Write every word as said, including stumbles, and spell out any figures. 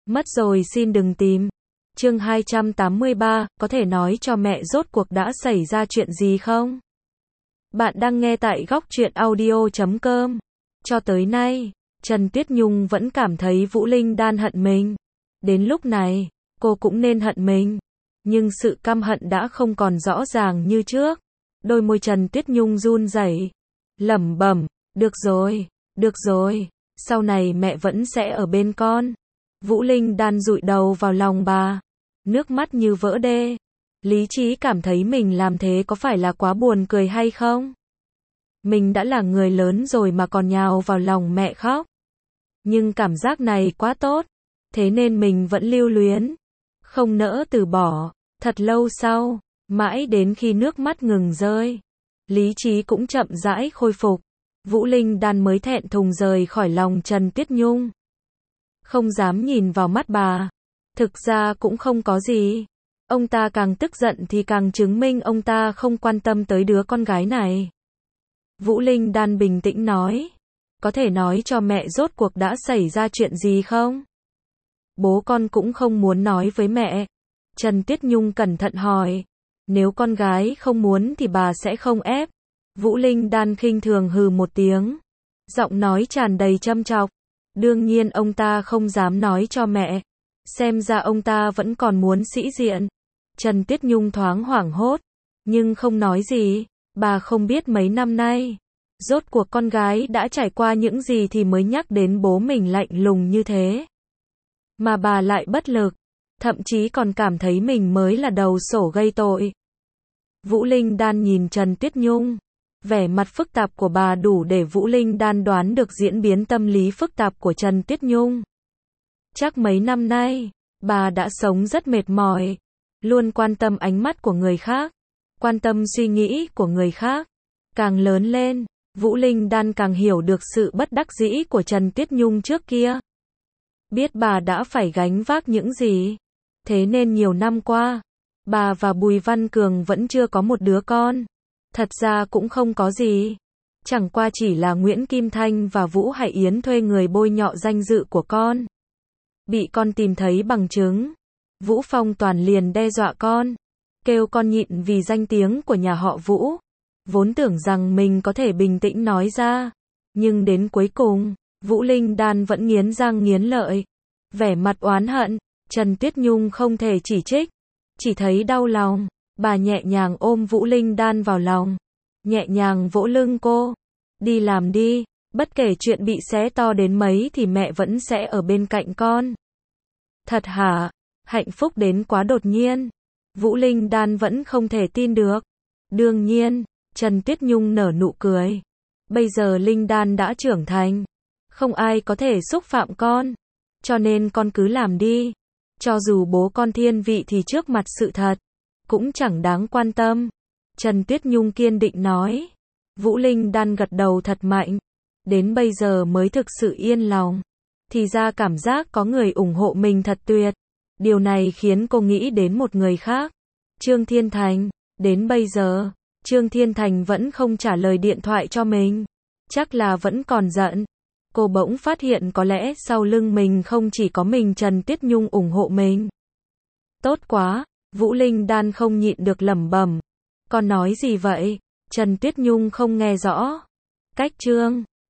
Mất rồi xin đừng tìm. Chương hai trăm tám mươi ba, có thể nói cho mẹ rốt cuộc đã xảy ra chuyện gì không? Bạn đang nghe tại góc truyện audio chấm com. Cho tới nay, Trần Tuyết Nhung vẫn cảm thấy Vũ Linh Đan hận mình. Đến lúc này, cô cũng nên hận mình. Nhưng sự căm hận đã không còn rõ ràng như trước. Đôi môi Trần Tuyết Nhung run rẩy, lẩm bẩm, được rồi, được rồi, sau này mẹ vẫn sẽ ở bên con. Vũ Linh Đan dụi đầu vào lòng bà, nước mắt như vỡ đê. Lý trí cảm thấy mình làm thế có phải là quá buồn cười hay không? Mình đã là người lớn rồi mà còn nhào vào lòng mẹ khóc. Nhưng cảm giác này quá tốt, thế nên mình vẫn lưu luyến, không nỡ từ bỏ. Thật lâu sau, mãi đến khi nước mắt ngừng rơi, lý trí cũng chậm rãi khôi phục, Vũ Linh Đan mới thẹn thùng rời khỏi lòng Trần Tuyết Nhung. Không dám nhìn vào mắt bà. Thực ra cũng không có gì. Ông ta càng tức giận thì càng chứng minh ông ta không quan tâm tới đứa con gái này. Vũ Linh Đan bình tĩnh nói. Có thể nói cho mẹ rốt cuộc đã xảy ra chuyện gì không? Bố con cũng không muốn nói với mẹ. Trần Tuyết Nhung cẩn thận hỏi. Nếu con gái không muốn thì bà sẽ không ép. Vũ Linh Đan khinh thường hừ một tiếng. Giọng nói tràn đầy châm chọc. Đương nhiên ông ta không dám nói cho mẹ. Xem ra ông ta vẫn còn muốn sĩ diện. Trần Tuyết Nhung thoáng hoảng hốt, nhưng không nói gì. Bà không biết mấy năm nay, rốt cuộc con gái đã trải qua những gì thì mới nhắc đến bố mình lạnh lùng như thế. Mà bà lại bất lực, thậm chí còn cảm thấy mình mới là đầu sổ gây tội. Vũ Linh Đan nhìn Trần Tuyết Nhung. Vẻ mặt phức tạp của bà đủ để Vũ Linh Đan đoán được diễn biến tâm lý phức tạp của Trần Tuyết Nhung. Chắc mấy năm nay, bà đã sống rất mệt mỏi, luôn quan tâm ánh mắt của người khác, quan tâm suy nghĩ của người khác. Càng lớn lên, Vũ Linh Đan càng hiểu được sự bất đắc dĩ của Trần Tuyết Nhung trước kia. Biết bà đã phải gánh vác những gì. Thế nên nhiều năm qua, bà và Bùi Văn Cường vẫn chưa có một đứa con. Thật ra cũng không có gì. Chẳng qua chỉ là Nguyễn Kim Thanh và Vũ Hải Yến thuê người bôi nhọ danh dự của con. Bị con tìm thấy bằng chứng, Vũ Phong Toàn liền đe dọa con, kêu con nhịn vì danh tiếng của nhà họ Vũ. Vốn tưởng rằng mình có thể bình tĩnh nói ra, nhưng đến cuối cùng, Vũ Linh Đan vẫn nghiến răng nghiến lợi, vẻ mặt oán hận. Trần Tuyết Nhung không thể chỉ trích, chỉ thấy đau lòng. Bà nhẹ nhàng ôm Vũ Linh Đan vào lòng, nhẹ nhàng vỗ lưng cô. Đi làm đi, bất kể chuyện bị xé to đến mấy thì mẹ vẫn sẽ ở bên cạnh con. Thật hả? Hạnh phúc đến quá đột nhiên. Vũ Linh Đan vẫn không thể tin được. Đương nhiên, Trần Tuyết Nhung nở nụ cười. Bây giờ Linh Đan đã trưởng thành, không ai có thể xúc phạm con, cho nên con cứ làm đi. Cho dù bố con thiên vị thì trước mặt sự thật cũng chẳng đáng quan tâm. Trần Tuyết Nhung kiên định nói. Vũ Linh Đan gật đầu thật mạnh. Đến bây giờ mới thực sự yên lòng. Thì ra cảm giác có người ủng hộ mình thật tuyệt. Điều này khiến cô nghĩ đến một người khác. Trương Thiên Thành. Đến bây giờ, Trương Thiên Thành vẫn không trả lời điện thoại cho mình. Chắc là vẫn còn giận. Cô bỗng phát hiện có lẽ sau lưng mình không chỉ có mình Trần Tuyết Nhung ủng hộ mình. Tốt quá. Vũ Linh Đan không nhịn được lẩm bẩm. Con nói gì vậy? Trần Tuyết Nhung không nghe rõ. Cách Trương